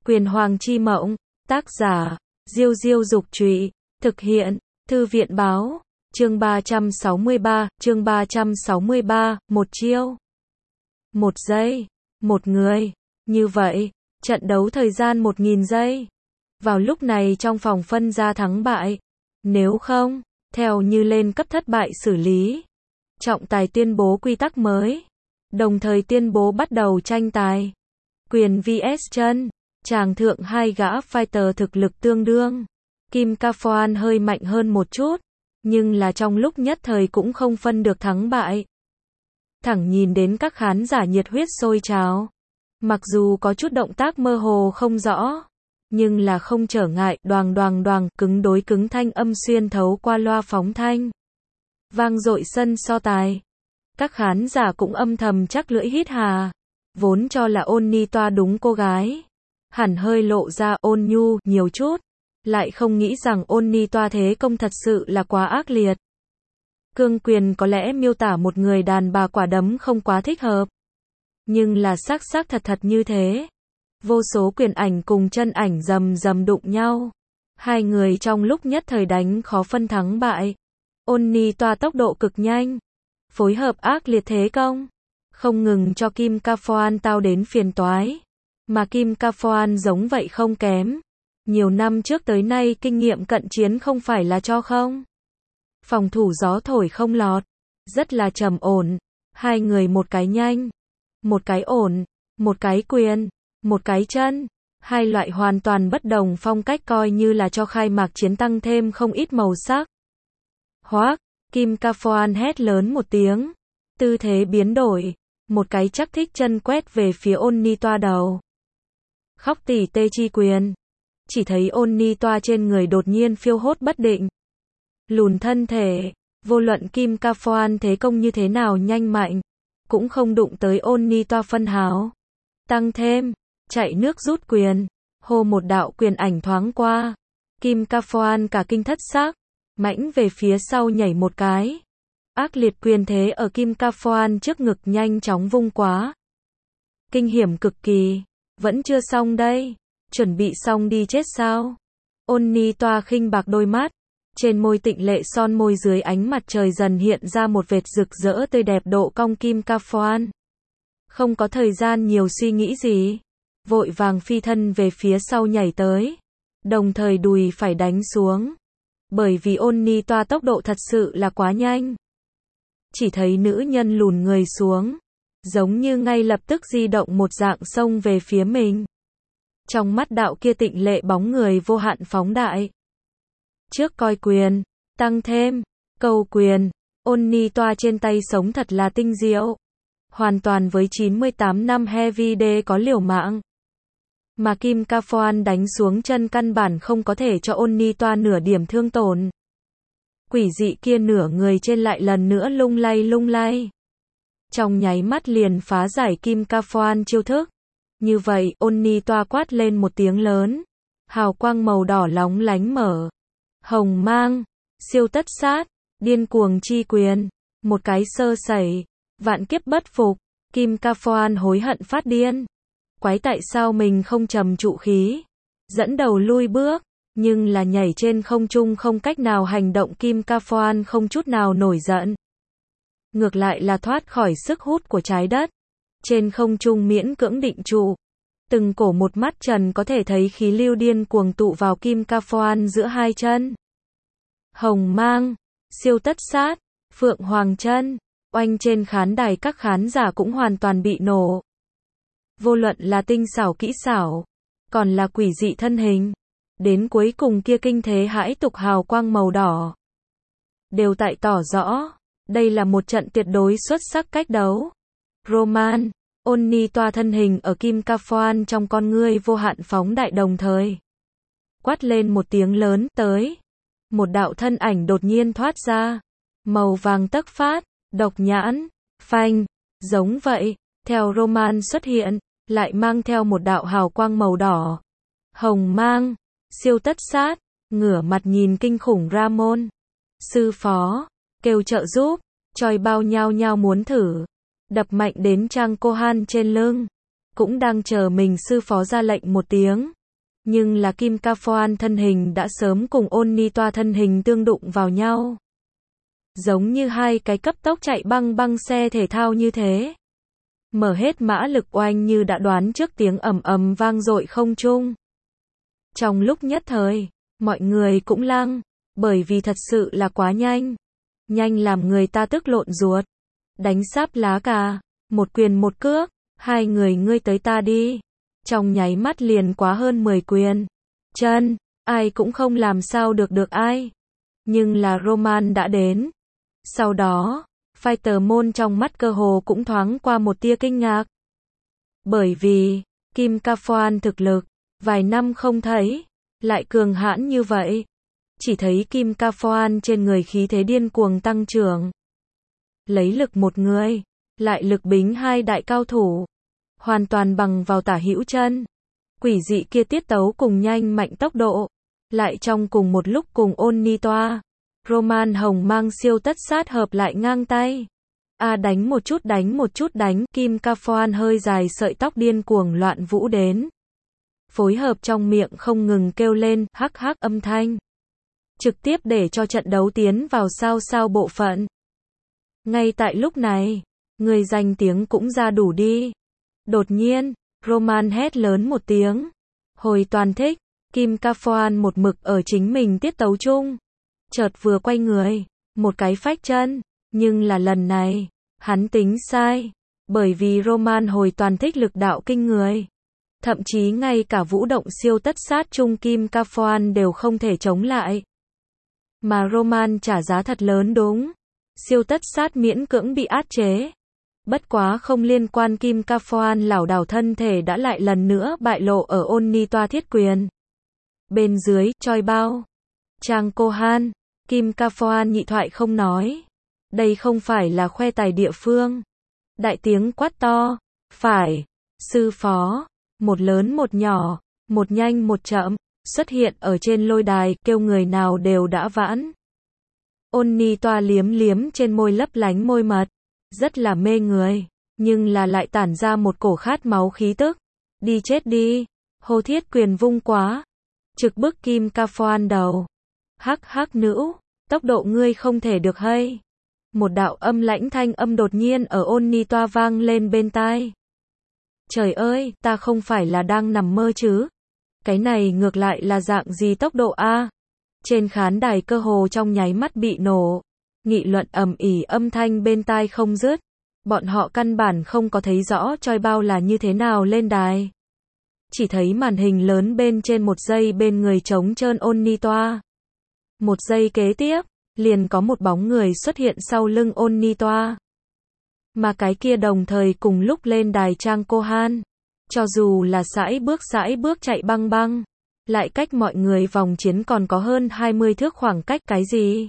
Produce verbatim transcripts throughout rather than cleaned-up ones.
Quyền Hoàng chi mộng, tác giả, Diêu Diêu Dục Trụy, thực hiện, Thư viện Báo, chương ba trăm sáu mươi ba, chương ba trăm sáu mươi ba, một chiêu, một giây, một người, như vậy, trận đấu thời gian một nghìn giây. Vào lúc này trong phòng phân ra thắng bại, nếu không, theo như lên cấp thất bại xử lý. Trọng tài tuyên bố quy tắc mới, đồng thời tuyên bố bắt đầu tranh tài. Quyền vs chân, chàng thượng hai gã fighter thực lực tương đương. Kim Ka-Phoan hơi mạnh hơn một chút, nhưng là trong lúc nhất thời cũng không phân được thắng bại. Thẳng nhìn đến các khán giả nhiệt huyết sôi trào. Mặc dù có chút động tác mơ hồ không rõ, nhưng là không trở ngại, đoàng đoàng đoàng, cứng đối cứng thanh âm xuyên thấu qua loa phóng thanh. Vang dội sân so tài. Các khán giả cũng âm thầm chắc lưỡi hít hà. Vốn cho là Ôn Ni Toa đúng cô gái. Hẳn hơi lộ ra ôn nhu nhiều chút. Lại không nghĩ rằng Ôn Ni Toa thế công thật sự là quá ác liệt. Cương quyền có lẽ miêu tả một người đàn bà quả đấm không quá thích hợp. Nhưng là xác xác thật thật như thế. Vô số quyền ảnh cùng chân ảnh rầm rầm đụng nhau. Hai người trong lúc nhất thời đánh khó phân thắng bại. Ôn Ni Toa tốc độ cực nhanh. Phối hợp ác liệt thế công. Không ngừng cho Kim Ka-Phoan tao đến phiền toái. Mà Kim Ka-Phoan giống vậy không kém. Nhiều năm trước tới nay kinh nghiệm cận chiến không phải là cho không. Phòng thủ gió thổi không lọt. Rất là trầm ổn. Hai người một cái nhanh. Một cái ổn. Một cái quyền. Một cái chân. Hai loại hoàn toàn bất đồng phong cách coi như là cho khai mạc chiến tăng thêm không ít màu sắc. Hoác, Kim Ka-Phoan hét lớn một tiếng. Tư thế biến đổi. Một cái chắc thích chân quét về phía Ôn Ni Toa đầu. Khóc tỉ tê chi quyền. Chỉ thấy Ôn Ni Toa trên người đột nhiên phiêu hốt bất định. Lùn thân thể. Vô luận Kim Ka-Phoan thế công như thế nào nhanh mạnh. Cũng không đụng tới Ôn Ni Toa phân hào. Tăng thêm. Chạy nước rút quyền. Hô một đạo quyền ảnh thoáng qua. Kim Ka-Phoan cả kinh thất xác. Mãnh về phía sau nhảy một cái. Ác liệt quyền thế ở Kim Ka-Phoan trước ngực nhanh chóng vung quá. Kinh hiểm cực kỳ. Vẫn chưa xong đây. Chuẩn bị xong đi chết sao? Ôn Ni Toa khinh bạc đôi mắt. Trên môi tịnh lệ son môi dưới ánh mặt trời dần hiện ra một vệt rực rỡ tươi đẹp độ cong Kim Ka-Phoan. Không có thời gian nhiều suy nghĩ gì. Vội vàng phi thân về phía sau nhảy tới. Đồng thời đùi phải đánh xuống. Bởi vì Ôn Ni Toa tốc độ thật sự là quá nhanh. Chỉ thấy nữ nhân lùn người xuống. Giống như ngay lập tức di động một dạng xông về phía mình. Trong mắt đạo kia tịnh lệ bóng người vô hạn phóng đại. Trước coi quyền, tăng thêm, câu quyền, Ôn Ni Toa trên tay sống thật là tinh diệu. Hoàn toàn với chín mươi tám năm Heavy D có liều mạng. Mà Kim Ka-Phoan đánh xuống chân căn bản không có thể cho Ôn Ni Toa nửa điểm thương tổn. Quỷ dị kia nửa người trên lại lần nữa lung lay lung lay. Trong nháy mắt liền phá giải Kim Ka-Phoan chiêu thức. Như vậy, Ôn Ni Toa quát lên một tiếng lớn. Hào quang màu đỏ lóng lánh mở. Hồng mang, siêu tất sát, điên cuồng chi quyền. Một cái sơ sẩy, vạn kiếp bất phục. Kim Ka-Phoan hối hận phát điên. Quái tại sao mình không trầm trụ khí. Dẫn đầu lui bước. Nhưng là nhảy trên không trung không cách nào hành động. Kim Ka-Phoan không chút nào nổi giận. Ngược lại là thoát khỏi sức hút của trái đất. Trên không trung miễn cưỡng định trụ. Từng cổ một mắt trần có thể thấy khí lưu điên cuồng tụ vào Kim Ka-Phoan giữa hai chân. Hồng mang, siêu tất sát, phượng hoàng chân, oanh trên khán đài các khán giả cũng hoàn toàn bị nổ. Vô luận là tinh xảo kỹ xảo, còn là quỷ dị thân hình. Đến cuối cùng kia kinh thế hãi tục hào quang màu đỏ. Đều tại tỏ rõ, đây là một trận tuyệt đối xuất sắc cách đấu. Roman, Ôn Ni Toa thân hình ở Kim Ka-Phoan trong con ngươi vô hạn phóng đại đồng thời. Quát lên một tiếng lớn tới. Một đạo thân ảnh đột nhiên thoát ra. Màu vàng tấc phát, độc nhãn, phanh, giống vậy. Theo Roman xuất hiện, lại mang theo một đạo hào quang màu đỏ. Hồng mang, siêu tất sát, ngửa mặt nhìn kinh khủng Ramon. Sư phó, kêu trợ giúp, choi bao nhao nhao muốn thử. Đập mạnh đến Trang Cô Han trên lưng. Cũng đang chờ mình sư phó ra lệnh một tiếng. Nhưng là Kim Ka Phoan thân hình đã sớm cùng Onni Toa thân hình tương đụng vào nhau. Giống như hai cái cấp tốc chạy băng băng xe thể thao như thế. Mở hết mã lực oanh như đã đoán trước tiếng ầm ầm vang dội không trung. Trong lúc nhất thời, mọi người cũng lăng, bởi vì thật sự là quá nhanh. Nhanh làm người ta tức lộn ruột. Đánh sáp lá cà, một quyền một cước, hai người ngươi tới ta đi. Trong nháy mắt liền quá hơn mười quyền. Chân, ai cũng không làm sao được được ai. Nhưng là Roman đã đến. Sau đó, Fighter Môn trong mắt cơ hồ cũng thoáng qua một tia kinh ngạc. Bởi vì, Kim Ka Phoan thực lực, vài năm không thấy, lại cường hãn như vậy. Chỉ thấy Kim Ka Phoan trên người khí thế điên cuồng tăng trưởng. Lấy lực một người, lại lực bính hai đại cao thủ. Hoàn toàn bằng vào tả hữu chân. Quỷ dị kia tiết tấu cùng nhanh mạnh tốc độ. Lại trong cùng một lúc cùng Onni Toa. Roman hồng mang siêu tất sát hợp lại ngang tay. A à đánh một chút đánh một chút đánh. Kim Ka Phoan hơi dài sợi tóc điên cuồng loạn vũ đến. Phối hợp trong miệng không ngừng kêu lên hắc hắc âm thanh. Trực tiếp để cho trận đấu tiến vào sao sao bộ phận. Ngay tại lúc này, người danh tiếng cũng ra đủ đi. Đột nhiên, Roman hét lớn một tiếng. Hồi toàn thích, Kim Ka Phoan một mực ở chính mình tiết tấu chung. Chợt vừa quay người, một cái phách chân, nhưng là lần này, hắn tính sai. Bởi vì Roman hồi toàn thích lực đạo kinh người. Thậm chí ngay cả vũ động siêu tất sát chung Kim Ka Phoan đều không thể chống lại. Mà Roman trả giá thật lớn đúng. Siêu tất sát miễn cưỡng bị áp chế. Bất quá không liên quan Kim Ka Phoan lảo đảo thân thể đã lại lần nữa bại lộ ở Onni Toa thiết quyền. Bên dưới, choi bao. Trang Kohan, Kim Ka Phoan nhị thoại không nói. Đây không phải là khoe tài địa phương. Đại tiếng quát to. Phải. Sư phó. Một lớn một nhỏ. Một nhanh một chậm. Xuất hiện ở trên lôi đài, kêu người nào đều đã vãn. Onni Toa liếm liếm trên môi lấp lánh môi mật. Rất là mê người. Nhưng là lại tản ra một cổ khát máu khí tức. Đi chết đi. Hô thiết quyền vung quá. Trực bức Kim Ka Phoan đầu. Hắc hắc nữ. Tốc độ ngươi không thể được hay. Một đạo âm lãnh thanh âm đột nhiên ở Onni Toa vang lên bên tai. Trời ơi, ta không phải là đang nằm mơ chứ. Cái này ngược lại là dạng gì tốc độ a? Trên khán đài cơ hồ trong nháy mắt bị nổ. Nghị luận ầm ĩ âm thanh bên tai không dứt. Bọn họ căn bản không có thấy rõ choi bao là như thế nào lên đài. Chỉ thấy màn hình lớn bên trên một giây bên người trống trơn Onni Toa. Một giây kế tiếp, liền có một bóng người xuất hiện sau lưng Onni Toa. Mà cái kia đồng thời cùng lúc lên đài Trang Kohan. Cho dù là sải bước sải bước chạy băng băng, lại cách mọi người vòng chiến còn có hơn hai mươi thước khoảng cách cái gì.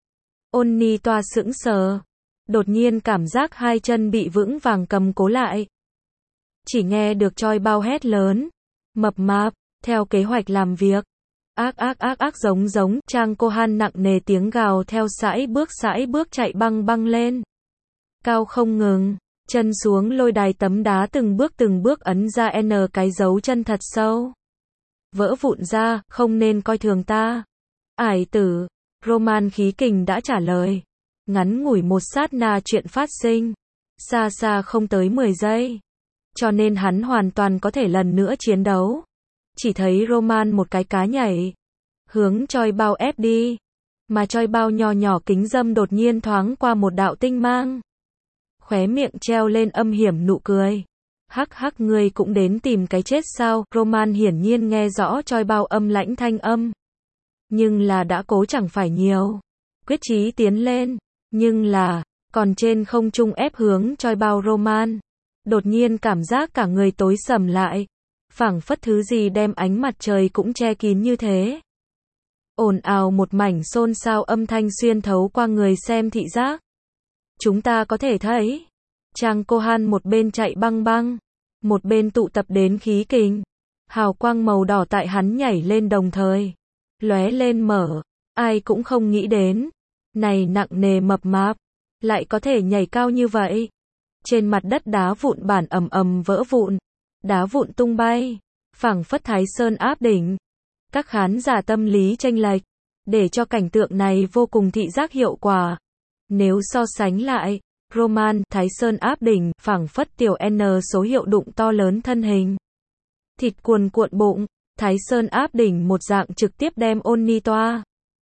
Onni Toa sững sờ. Đột nhiên cảm giác hai chân bị vững vàng cầm cố lại. Chỉ nghe được choi bao hét lớn. Mập mạp, theo kế hoạch làm việc. Ác ác ác ác giống giống. Trang Kohan nặng nề tiếng gào theo sải bước sải bước chạy băng băng lên. Cao không ngừng. Chân xuống lôi đài tấm đá từng bước từng bước ấn ra N cái dấu chân thật sâu. Vỡ vụn ra, không nên coi thường ta. Ải tử. Roman khí kình đã trả lời. Ngắn ngủi một sát na chuyện phát sinh. Xa xa không tới mười giây. Cho nên hắn hoàn toàn có thể lần nữa chiến đấu. Chỉ thấy Roman một cái cá nhảy. Hướng choi bao ép đi. Mà choi bao nhỏ nhỏ kính dâm đột nhiên thoáng qua một đạo tinh mang. Khóe miệng treo lên âm hiểm nụ cười. Hắc hắc ngươi cũng đến tìm cái chết sao? Roman hiển nhiên nghe rõ choi bao âm lãnh thanh âm. Nhưng là đã cố chẳng phải nhiều. Quyết chí tiến lên. Nhưng là, còn trên không trung ép hướng choi bao Roman. Đột nhiên cảm giác cả người tối sầm lại. Phảng phất thứ gì đem ánh mặt trời cũng che kín như thế. Ồn ào một mảnh xôn xao âm thanh xuyên thấu qua người xem thị giác. Chúng ta có thể thấy. Trang Kohan một bên chạy băng băng. Một bên tụ tập đến khí kình. Hào quang màu đỏ tại hắn nhảy lên đồng thời. Lóe lên mở. Ai cũng không nghĩ đến. Này nặng nề mập mạp. Lại có thể nhảy cao như vậy. Trên mặt đất đá vụn bản ầm ầm vỡ vụn. Đá vụn tung bay. phảng phất Thái Sơn áp đỉnh. Các khán giả tâm lý chênh lệch, để cho cảnh tượng này vô cùng thị giác hiệu quả. Nếu so sánh lại, Roman, Thái Sơn áp đỉnh, phảng phất tiểu N số hiệu đụng to lớn thân hình. Thịt cuồn cuộn bụng, Thái Sơn áp đỉnh một dạng trực tiếp đem Onni toa.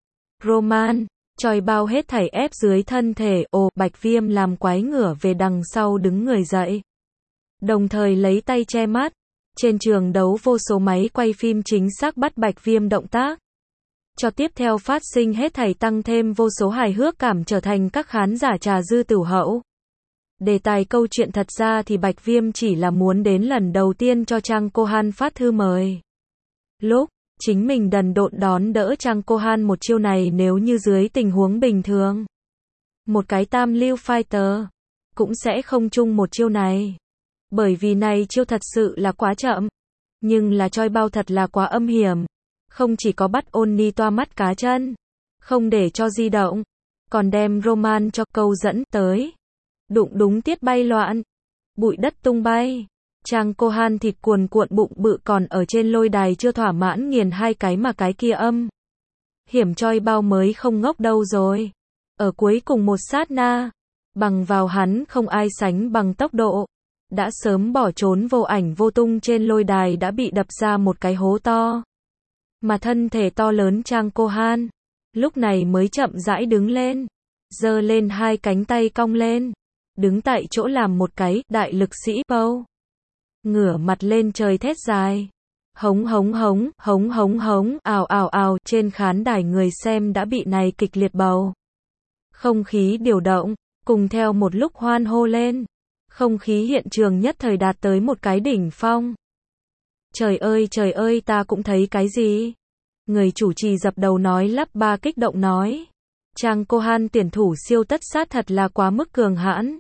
Roman, choi bao hết thảy ép dưới thân thể, ồ, Bạch Viêm làm quái ngửa về đằng sau đứng người dậy. Đồng thời lấy tay che mắt. Trên trường đấu vô số máy quay phim chính xác bắt Bạch Viêm động tác. Cho tiếp theo phát sinh hết thảy tăng thêm vô số hài hước cảm trở thành các khán giả trà dư tửu hậu. Đề tài câu chuyện thật ra thì Bạch Viêm chỉ là muốn đến lần đầu tiên cho Trang Cô-han phát thư mời. Lúc chính mình đần độn đón đỡ Trang Cô-han một chiêu này nếu như dưới tình huống bình thường. Một cái tam lưu fighter cũng sẽ không chung một chiêu này. Bởi vì này chiêu thật sự là quá chậm. Nhưng là choi bao thật là quá âm hiểm. Không chỉ có bắt Onni toa mắt cá chân. Không để cho di động. Còn đem Roman cho câu dẫn tới. Đụng đúng tiết bay loạn. Bụi đất tung bay. Trang Cô-han thịt cuồn cuộn bụng bự còn ở trên lôi đài chưa thỏa mãn nghiền hai cái mà cái kia âm. Hiểm choi bao mới không ngốc đâu rồi. Ở cuối cùng một sát na. Bằng vào hắn không ai sánh bằng tốc độ. Đã sớm bỏ trốn vô ảnh vô tung trên lôi đài đã bị đập ra một cái hố to. Mà thân thể to lớn Trang Cô-han lúc này mới chậm rãi đứng lên. Giơ lên hai cánh tay cong lên. Đứng tại chỗ làm một cái đại lực sĩ pose. Ngửa mặt lên trời thét dài. Hống hống hống, hống hống hống, ào ào ào, trên khán đài người xem đã bị này kịch liệt bầu. Không khí điều động, cùng theo một lúc hoan hô lên. Không khí hiện trường nhất thời đạt tới một cái đỉnh phong. Trời ơi trời ơi ta cũng thấy cái gì? Người chủ trì dập đầu nói lắp ba kích động nói. Trang Cô-han tuyển thủ siêu tất sát thật là quá mức cường hãn.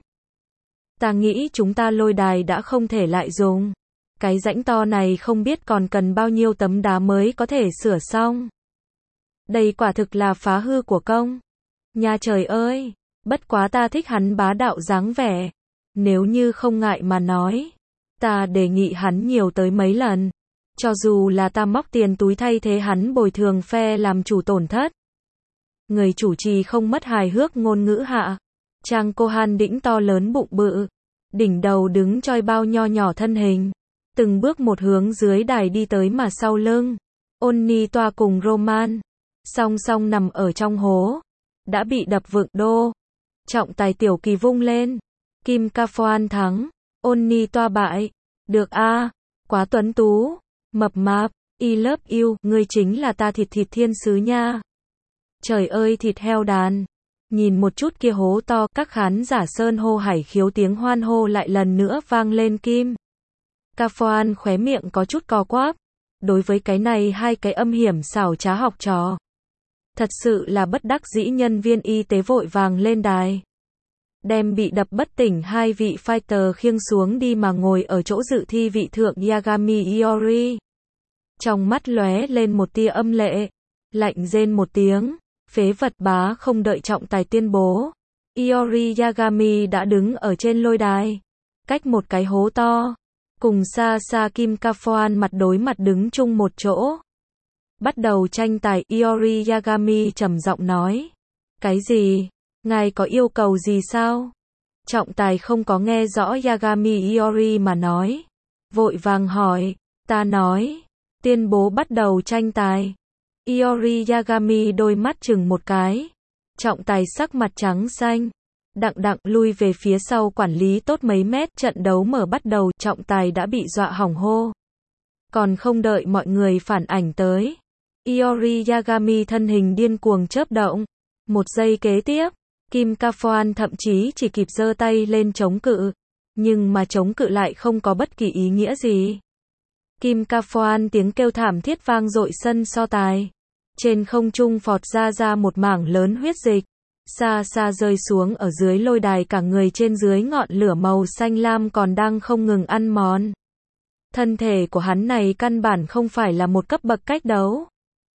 Ta nghĩ chúng ta lôi đài đã không thể lại dùng. Cái rãnh to này không biết còn cần bao nhiêu tấm đá mới có thể sửa xong. Đây quả thực là phá hư của công. Nha trời ơi, bất quá ta thích hắn bá đạo dáng vẻ. Nếu như không ngại mà nói, ta đề nghị hắn nhiều tới mấy lần. Cho dù là ta móc tiền túi thay thế hắn bồi thường phe làm chủ tổn thất. Người chủ trì không mất hài hước ngôn ngữ hạ. Trang Cô-han đĩnh to lớn bụng bự. Đỉnh đầu đứng choi bao nho nhỏ thân hình. Từng bước một hướng dưới đài đi tới mà sau lưng. Onni toa cùng Roman. Song song nằm ở trong hố. Đã bị đập vựng đô. Trọng tài tiểu kỳ vung lên. Kim Ka-foan thắng. Onni toa bại. Được a à, quá tuấn tú. Mập mạp. I love you. Ngươi chính là ta thịt thịt thiên sứ nha. Trời ơi thịt heo đàn. Nhìn một chút kia hố to, các khán giả sơn hô hải khiếu tiếng hoan hô lại lần nữa vang lên. Kim Ka-foan khóe miệng có chút co quắp. Đối với cái này hai cái âm hiểm xảo trá học trò. Thật sự là bất đắc dĩ nhân viên y tế vội vàng lên đài. Đem bị đập bất tỉnh hai vị fighter khiêng xuống đi mà ngồi ở chỗ dự thi vị thượng Yagami Iori. Trong mắt lóe lên một tia âm lệ. Lạnh rên một tiếng. Phế vật bá không đợi trọng tài tuyên bố. Iori Yagami đã đứng ở trên lôi đài. Cách một cái hố to. Cùng xa xa Kim Ka-foan mặt đối mặt đứng chung một chỗ. Bắt đầu tranh tài. Iori Yagami trầm giọng nói. Cái gì? Ngài có yêu cầu gì sao? Trọng tài không có nghe rõ Yagami Iori mà nói. Vội vàng hỏi. Ta nói. Tuyên bố bắt đầu tranh tài. Iori Yagami đôi mắt chừng một cái. Trọng tài sắc mặt trắng xanh. Đặng đặng lui về phía sau quản lý tốt mấy mét. Trận đấu mở bắt đầu. Trọng tài đã bị dọa hỏng hô. Còn không đợi mọi người phản ảnh tới. Iori Yagami thân hình điên cuồng chớp động. Một giây kế tiếp. Kim Ka-foan thậm chí chỉ kịp giơ tay lên chống cự. Nhưng mà chống cự lại không có bất kỳ ý nghĩa gì. Kim Ka-foan tiếng kêu thảm thiết vang dội sân so tài. Trên không trung phọt ra ra một mảng lớn huyết dịch. Xa xa rơi xuống ở dưới lôi đài cả người trên dưới ngọn lửa màu xanh lam còn đang không ngừng ăn mòn. Thân thể của hắn này căn bản không phải là một cấp bậc cách đấu.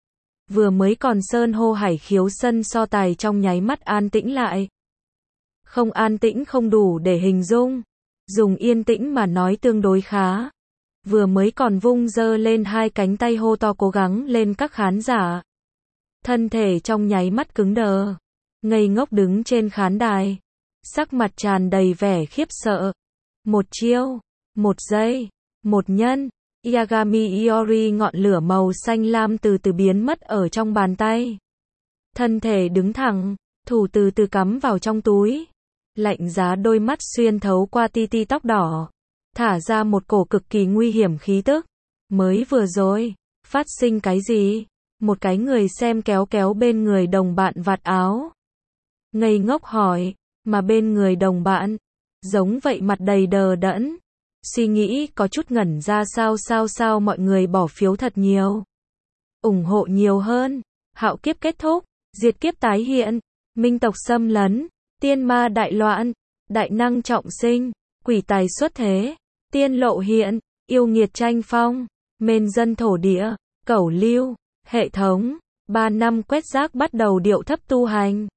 Vừa mới còn sơn hô hải khiếu sân so tài trong nháy mắt an tĩnh lại. Không an tĩnh không đủ để hình dung. Dùng yên tĩnh mà nói tương đối khá. vừa mới còn vung giơ lên hai cánh tay hô to cố gắng lên các khán giả. Thân thể trong nháy mắt cứng đờ, ngây ngốc đứng trên khán đài, sắc mặt tràn đầy vẻ khiếp sợ. Một chiêu, một giây, một nhân, Yagami Iori ngọn lửa màu xanh lam từ từ biến mất ở trong bàn tay. Thân thể đứng thẳng, thủ từ từ cắm vào trong túi. Lạnh giá đôi mắt xuyên thấu qua ti ti tóc đỏ, thả ra một cổ cực kỳ nguy hiểm khí tức. Mới vừa rồi, phát sinh cái gì? Một cái người xem kéo kéo bên người đồng bạn vạt áo. Ngây ngốc hỏi, mà bên người đồng bạn, giống vậy mặt đầy đờ đẫn. Suy nghĩ có chút ngẩn ra sao sao sao mọi người bỏ phiếu thật nhiều. ủng hộ nhiều hơn. Hạo kiếp kết thúc, diệt kiếp tái hiện, minh tộc xâm lấn, tiên ma đại loạn, đại năng trọng sinh, quỷ tài xuất thế, tiên lộ hiện, yêu nghiệt tranh phong, mên dân thổ địa, cẩu lưu, hệ thống, ba năm quét rác bắt đầu điệu thấp tu hành.